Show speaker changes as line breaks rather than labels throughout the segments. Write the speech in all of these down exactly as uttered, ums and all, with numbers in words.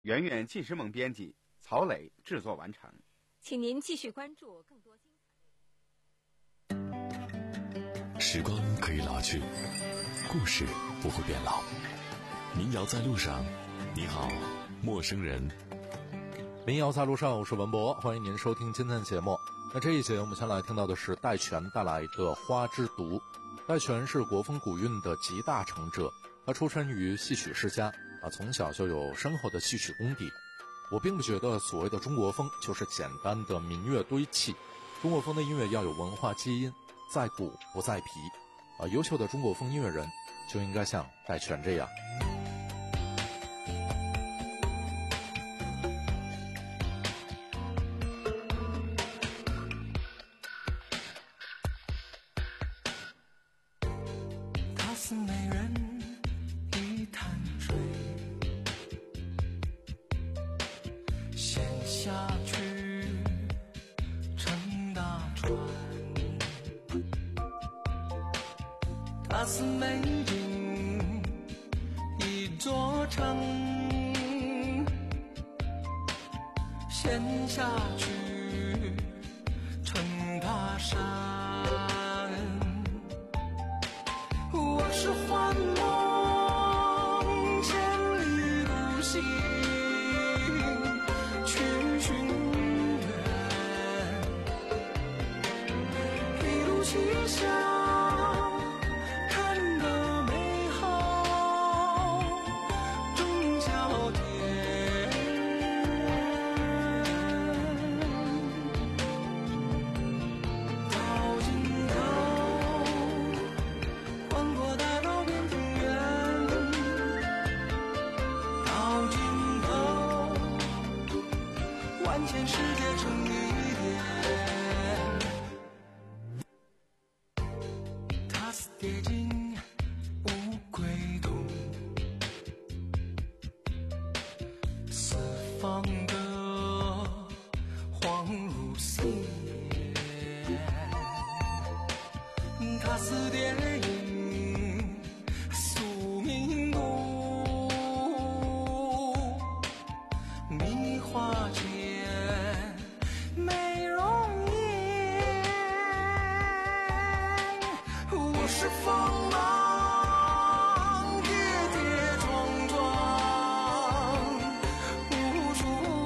圆圆纪实萌编辑，曹磊制作完成。
请您继续关注更多精
彩。时光可以老去，故事不会变老。民谣在路上，你好，陌生人。
民谣在路上，我是文博，欢迎您收听今天的节目。那这一节我们先来听到的是戴荃带来的《花之毒》。戴荃是国风古韵的集大成者，他出身于戏曲世家啊，从小就有深厚的戏曲功底。我并不觉得所谓的中国风就是简单的民乐堆砌，中国风的音乐要有文化基因，在骨不在皮啊，优秀的中国风音乐人就应该像戴荃这样。
似美人一潭水，陷下去乘大船。它似美景一座城，陷下去乘大山。是幻梦千里独行，去寻缘，一路奇想，看得美好终焦点。到尽头换过大道变平原，到尽头万千世界成一点。它似跌进乌龟洞，四方的荒如血。它似电影宿命度，迷花间美容颜。我是锋芒跌跌撞撞，无处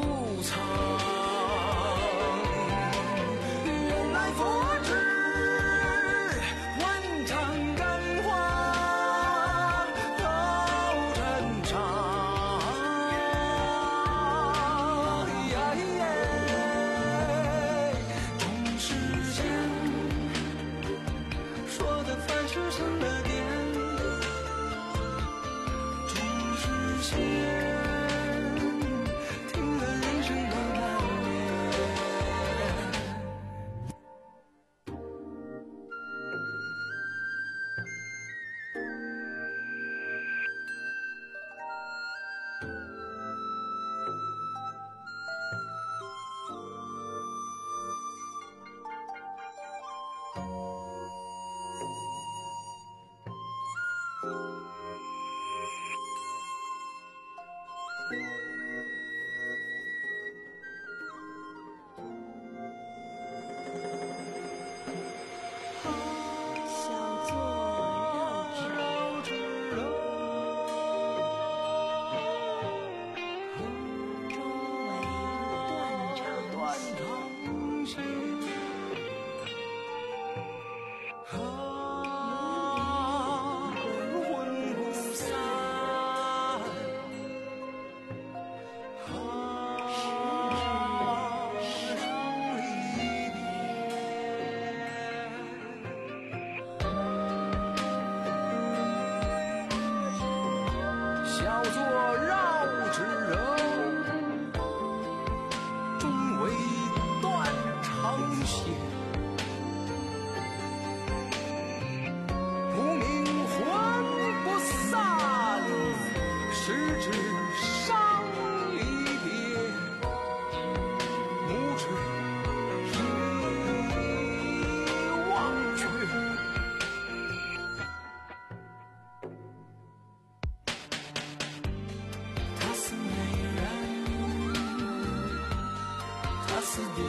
是电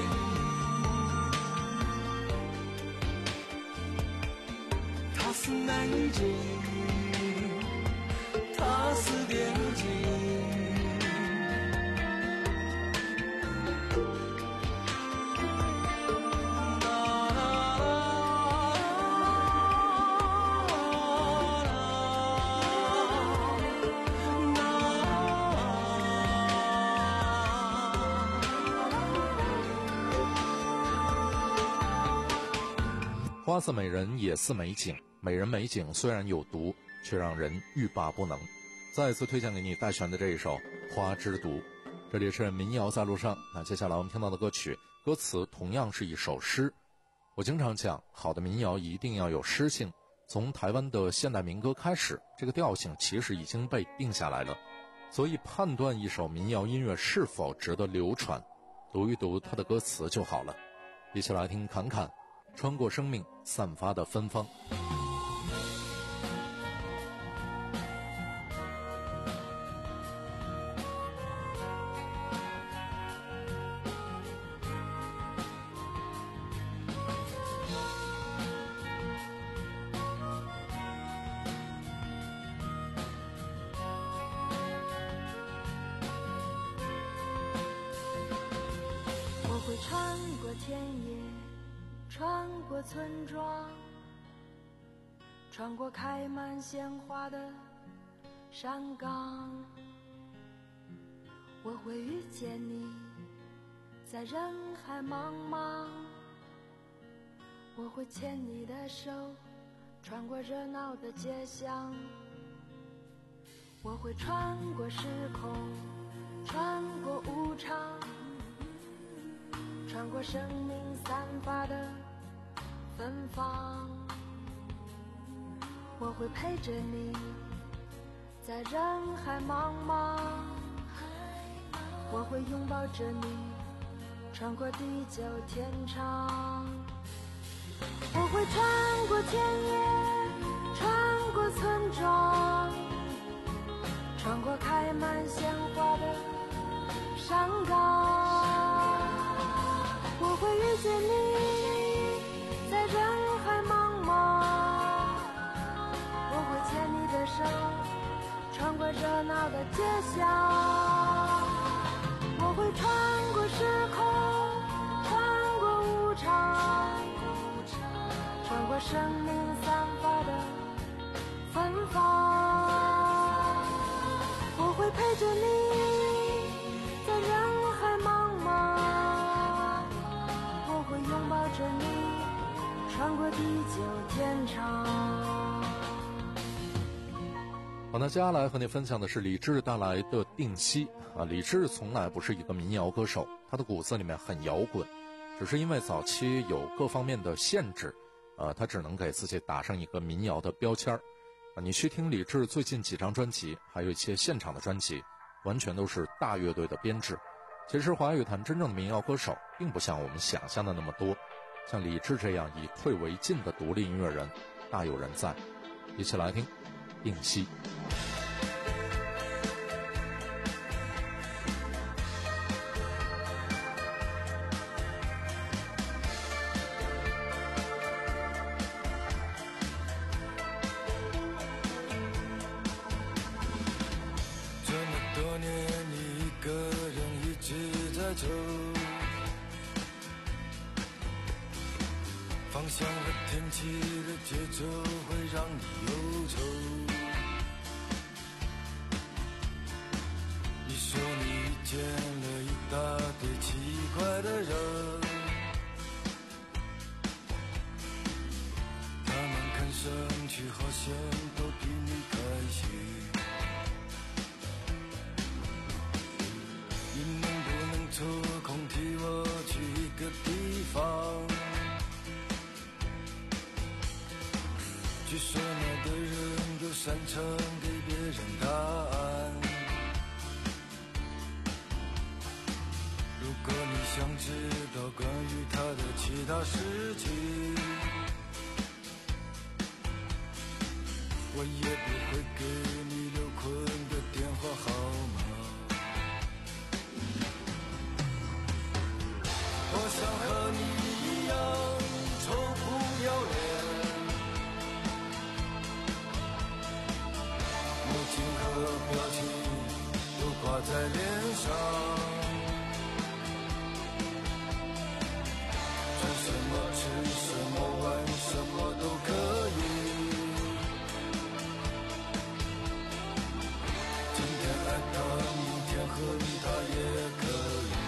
影，它是美景，它是电影。
花似美人也似美景，美人美景虽然有毒，却让人欲罢不能。再次推荐给你戴荃的这一首《花之毒》。这里是民谣在路上，那接下来我们听到的歌曲歌词同样是一首诗。我经常讲，好的民谣一定要有诗性。从台湾的现代民歌开始，这个调性其实已经被定下来了。所以判断一首民谣音乐是否值得流传，读一读它的歌词就好了。一起来听侃侃穿过生命散发的芬芳。
我会穿过田野，穿过村庄，穿过开满鲜花的山岗。我会遇见你，在人海茫茫。我会牵你的手，穿过热闹的街巷。我会穿过时空，穿过无常，穿过生命散发的芬芳。我会陪着你，在人海茫茫。我会拥抱着你，穿过地久天长。我会穿过田野，穿过村庄，穿过开满鲜花的山岗。我会遇见你，在人海茫茫。我会牵你的手，穿过热闹的街巷。我会穿过时空，穿过无常，穿过生命散发的芬芳。我会陪着你，在人海茫茫。我会拥抱着你，穿过地久天长。
好，那接下来和你分享的是李志带来的《定西》啊。李志从来不是一个民谣歌手，他的骨子里面很摇滚，只是因为早期有各方面的限制，呃，他只能给自己打上一个民谣的标签儿。啊，你去听李志最近几张专辑，还有一些现场的专辑，完全都是大乐队的编制。其实华语坛真正的民谣歌手，并不像我们想象的那么多，像李志这样以退为进的独立音乐人，大有人在。一起来听《定西》。
方向和天气的节奏会让你忧愁。你说你遇见了一大堆奇怪的人，他们看上去好像都比你开心。你能不能抽空替我去一个地方？据说那的人都擅长给别人答案。如果你想知道关于他的其他事情，我也不会给你刘坤的电话号码。 上，做什么吃什么玩什么都可以。今天爱他，明天恨他也可以。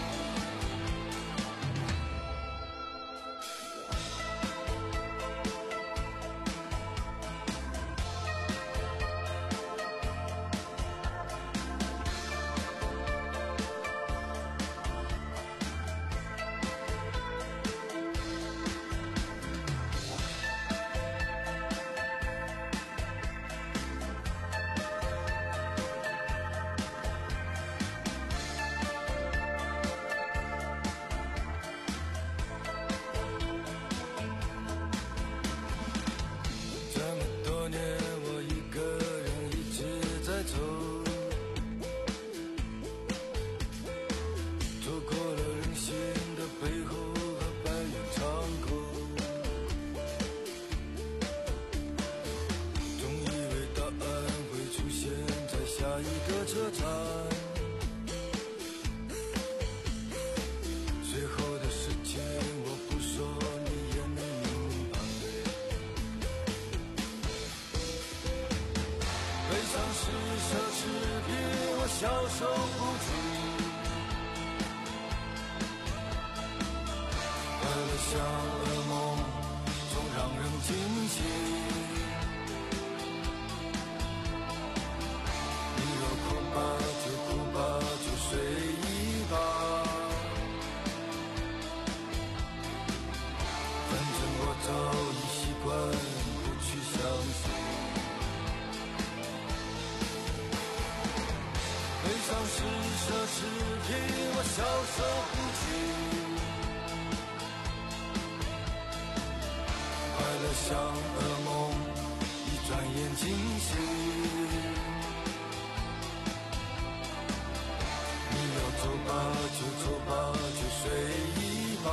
车站，随后的事情我不说，你也没明白。悲伤是奢侈品，我消受不起。快乐像噩梦，总让人惊醒。就哭吧，就睡一吧，反正我早已习惯不去相信。悲伤是奢侈品，我消受不起。快乐像噩梦，一转眼惊醒。走吧，就走吧，就睡一吧，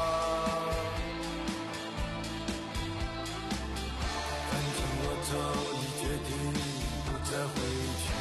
反正我早已决定不再回去。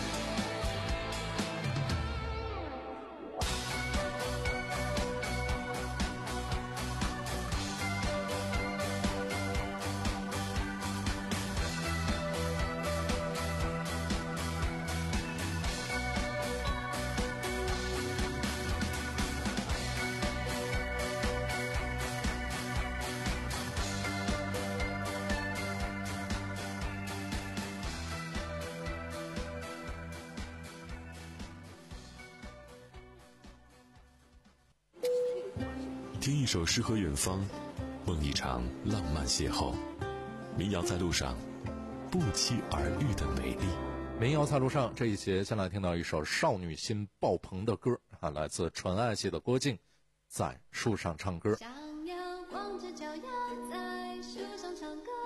听一首诗和远方，梦一场浪漫邂逅。民谣在路上，不期而遇的美丽。
民谣在路上这一节，先来听到一首少女心爆棚的歌啊，来自纯爱系的郭靖，在树上唱歌。
想要光着脚丫在树上唱歌，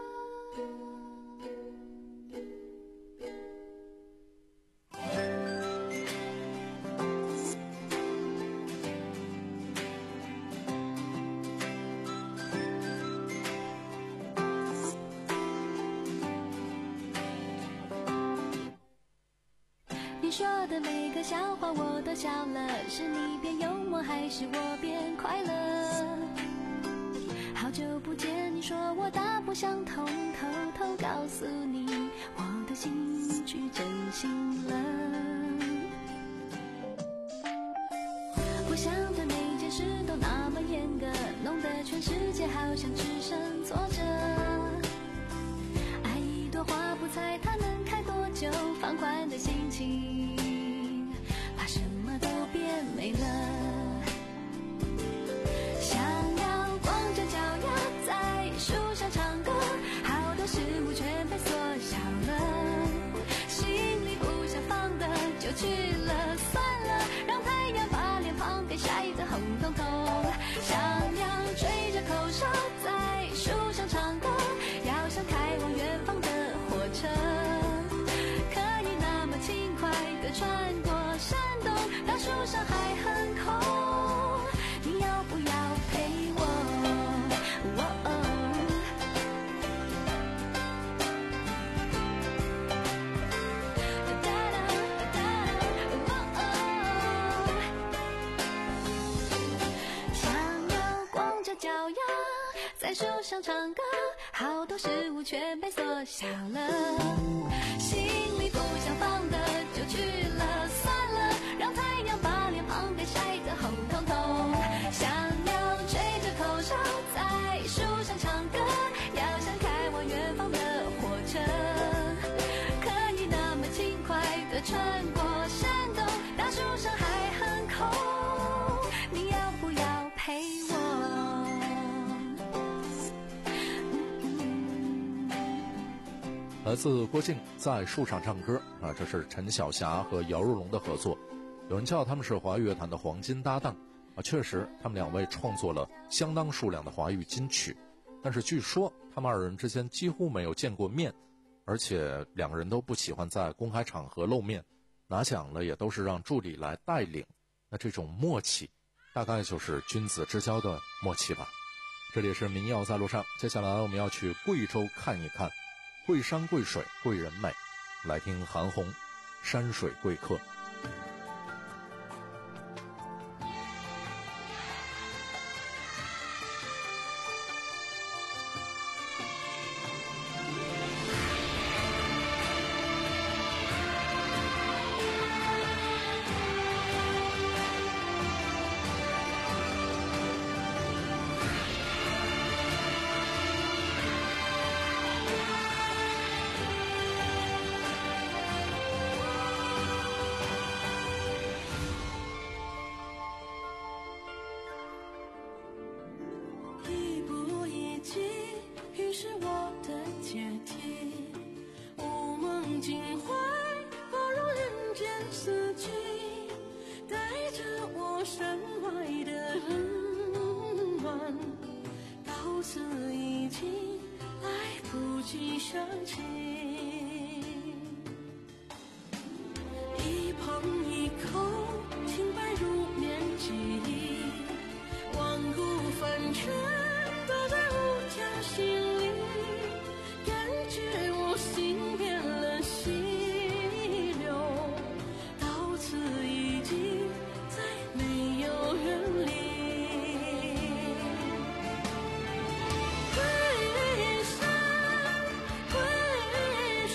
你说的每个笑话我都笑了，是你变幽默还是我变快乐？好久不见，你说我大不相同，偷偷告诉你我的心去真心了。我想的每件事都那么严格，弄得全世界好像只剩挫折。爱一朵花不猜它能开多久，放宽的心情把什么都变美了。想要光着脚丫在树上唱歌，好多事物全被缩小了，心里不想放的就去了，算了，让太阳把脸庞给晒得红彤彤。想要吹着口哨在树上唱歌， 脚丫，在树上唱歌，好多事物全被缩小了，心里不想放的就去了，算了，让太阳把脸庞给晒得红彤彤，想要吹着口哨在树上唱歌，要想开往远方的火车，可以那么轻快地穿过山洞，大树上还很空，你要不要陪我？
来自郭靖在树上唱歌啊，这是陈小霞和姚若龙的合作，有人叫他们是华语乐坛的黄金搭档啊，确实他们两位创作了相当数量的华语金曲，但是据说他们二人之间几乎没有见过面，而且两个人都不喜欢在公开场合露面，拿奖了也都是让助理来带领，那这种默契大概就是君子之交的默契吧。这里是民谣在路上，接下来我们要去贵州看一看，贵山贵水贵人美，来听韩红山水贵客。
贵山贵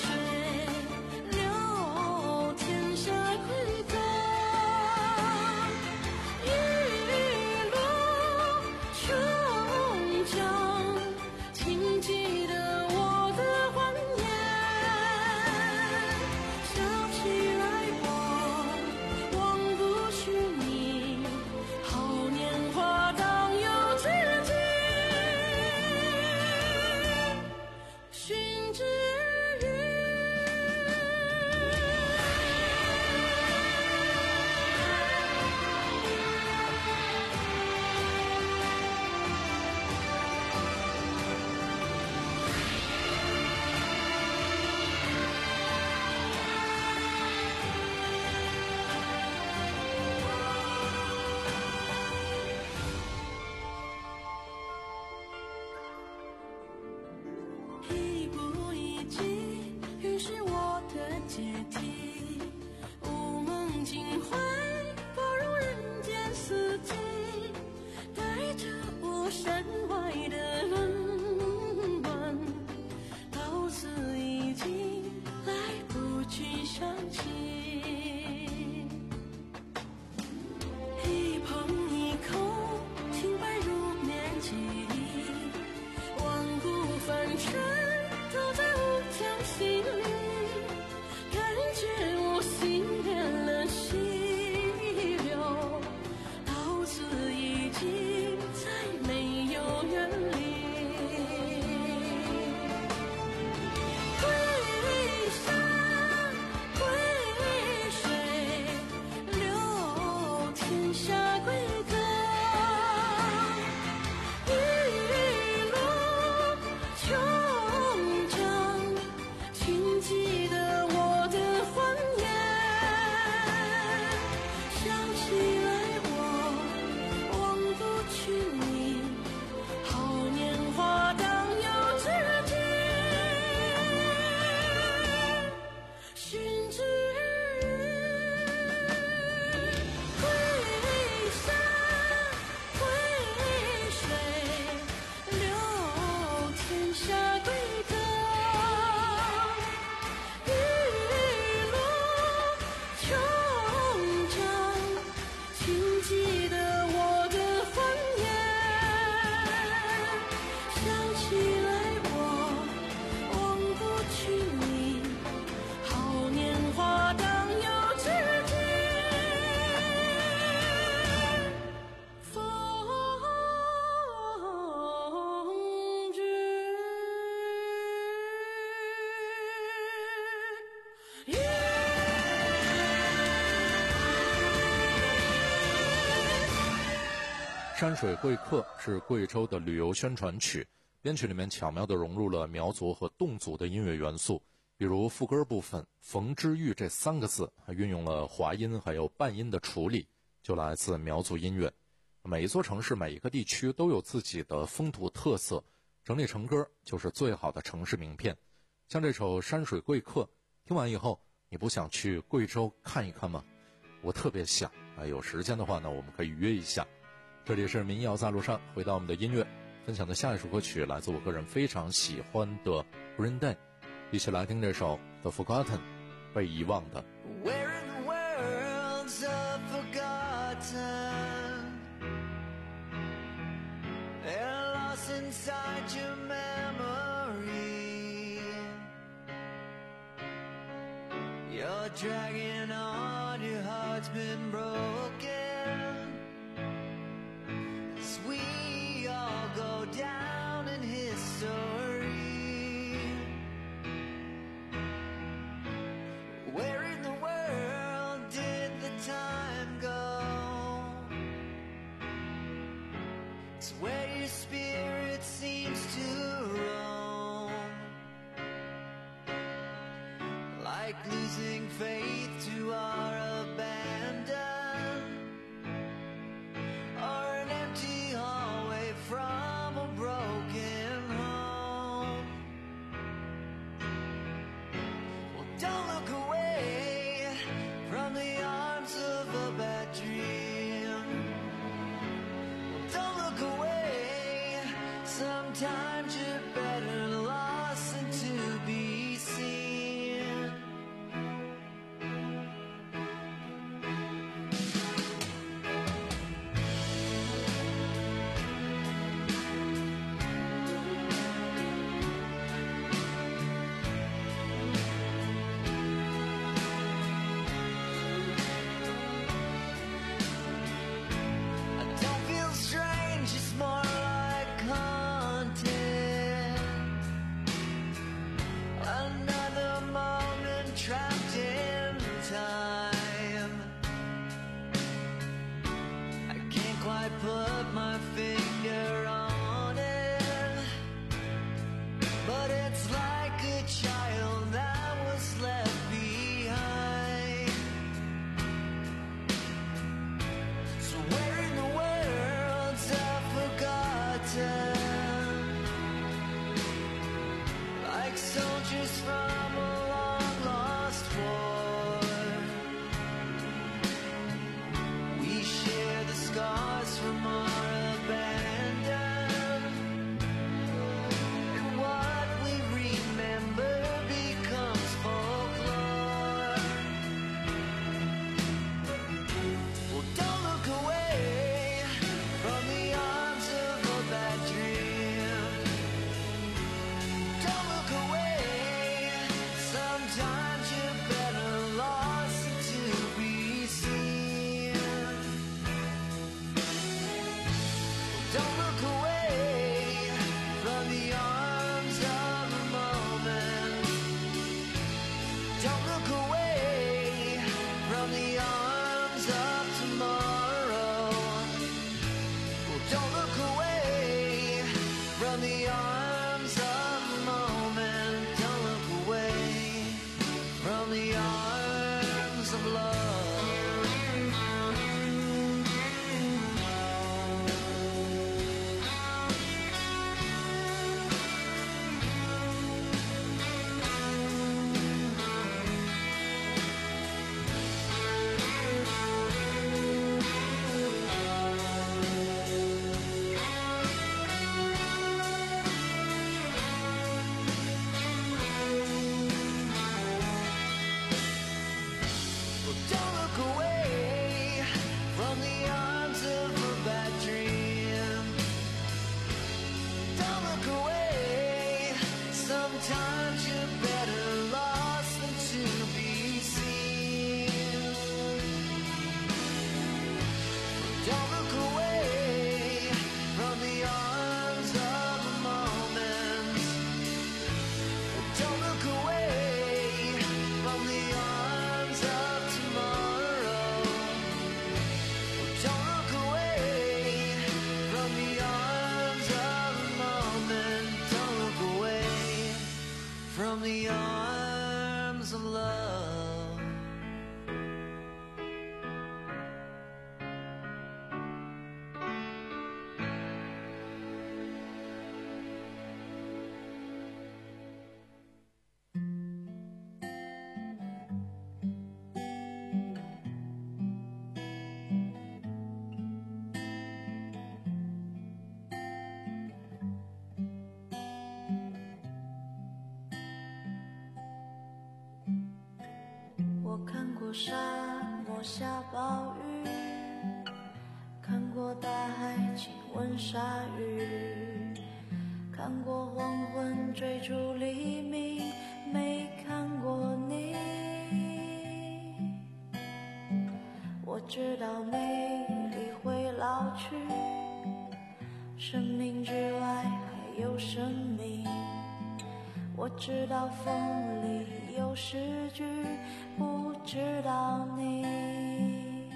记得我的欢颜，想起来我忘不去你，好年华当有知己，风之月。
山水贵客是贵州的旅游宣传曲，编曲里面巧妙地融入了苗族和侗族的音乐元素，比如副歌部分冯之玉这三个字还运用了滑音还有半音的处理，就来自苗族音乐。每一座城市每一个地区都有自己的风土特色，整理成歌就是最好的城市名片。像这首山水贵客，听完以后你不想去贵州看一看吗？我特别想啊，有时间的话呢我们可以约一下。这里是民谣在路上，回到我们的音乐分享的下一首歌曲来自我个人非常喜欢的 Green Day， 一起来听这首 The Forgotten 被遗忘的。
Where in the world's the forgotten and lost inside your memory, you're dragging on, your heart's been broken.We all go down in history. Where in the world did the time go? It's where your spirit seems to roam, like losing faith to our abandon.From a broken home. Well, don't look away from the arms of a bad dream. Well, don't look away. Sometimes you're better lost than to be seen.Put my finger on it, but it's like a child that was left behind. So where in the world's the forgotten, like soldiers from a long lost war, we share the scars from our abandon. part of a bad dream. Don't look away, sometimes you're better lost than to be seen. Don't look away from the arms of the moment. Don't look away from the arms of tomorrow. Don't look away from the arms of the moment. Don't look away from the arms of love.
我看过沙漠下暴雨，看过大海亲吻鲨鱼，看过黄昏追逐黎明，没看过你。我知道美丽会老去，生命之外还有生命。我知道风里有诗句，不知道你。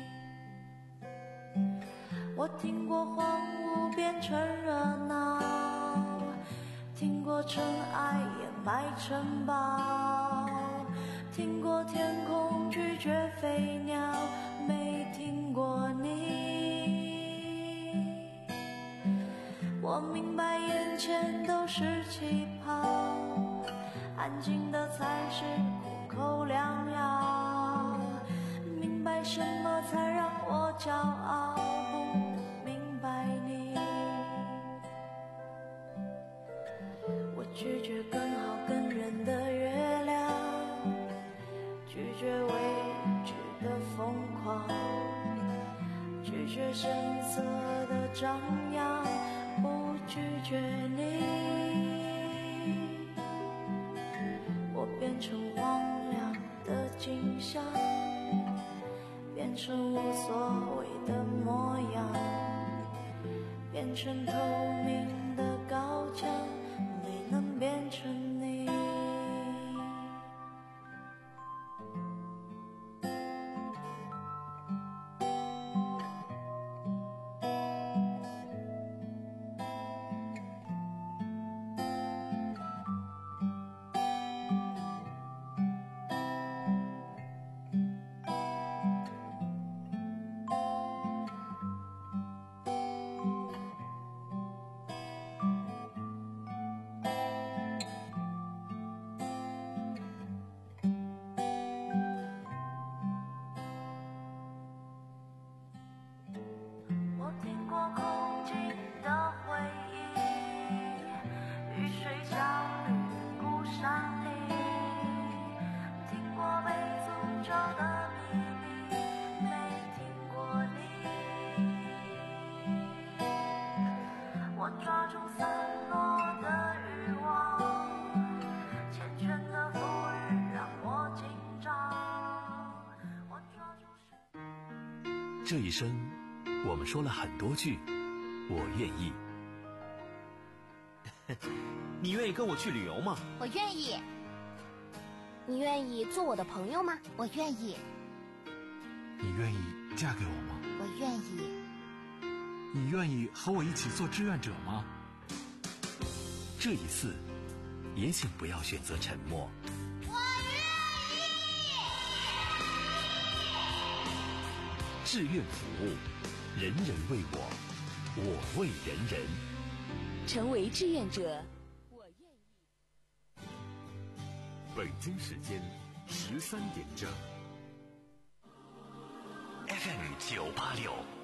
我听过荒芜变成热闹，听过尘埃掩埋城堡，听过天空拒绝飞鸟，没听过你。我明白眼前都是气泡，安静的才是苦口良药，明白什么才让我骄傲，不明白你。我拒绝更好更圆的月亮，拒绝未知的疯狂，拒绝声色的张扬，不拒绝你。我变成荒凉的景象，变成无所谓的模样，变成透明的高墙，没能变成你。我听过空境的回忆，雨水浇绿孤山里，听过被诅咒的秘密，没听过你。我抓住散落的欲望，缱绻的浮云让我紧张。我抓住生
这一生，我们说了很多句我愿意。
你愿意跟我去旅游吗？
我愿意。你愿意做我的朋友吗？我愿意。
你愿意嫁给我吗？
我愿意。
你愿意和我一起做志愿者吗？
这一次，也请不要选择沉默。
我愿意。
志愿服务，人人为我，我为人人。
成为志愿者，我愿意。
北京时间十三点整。F M 九八六。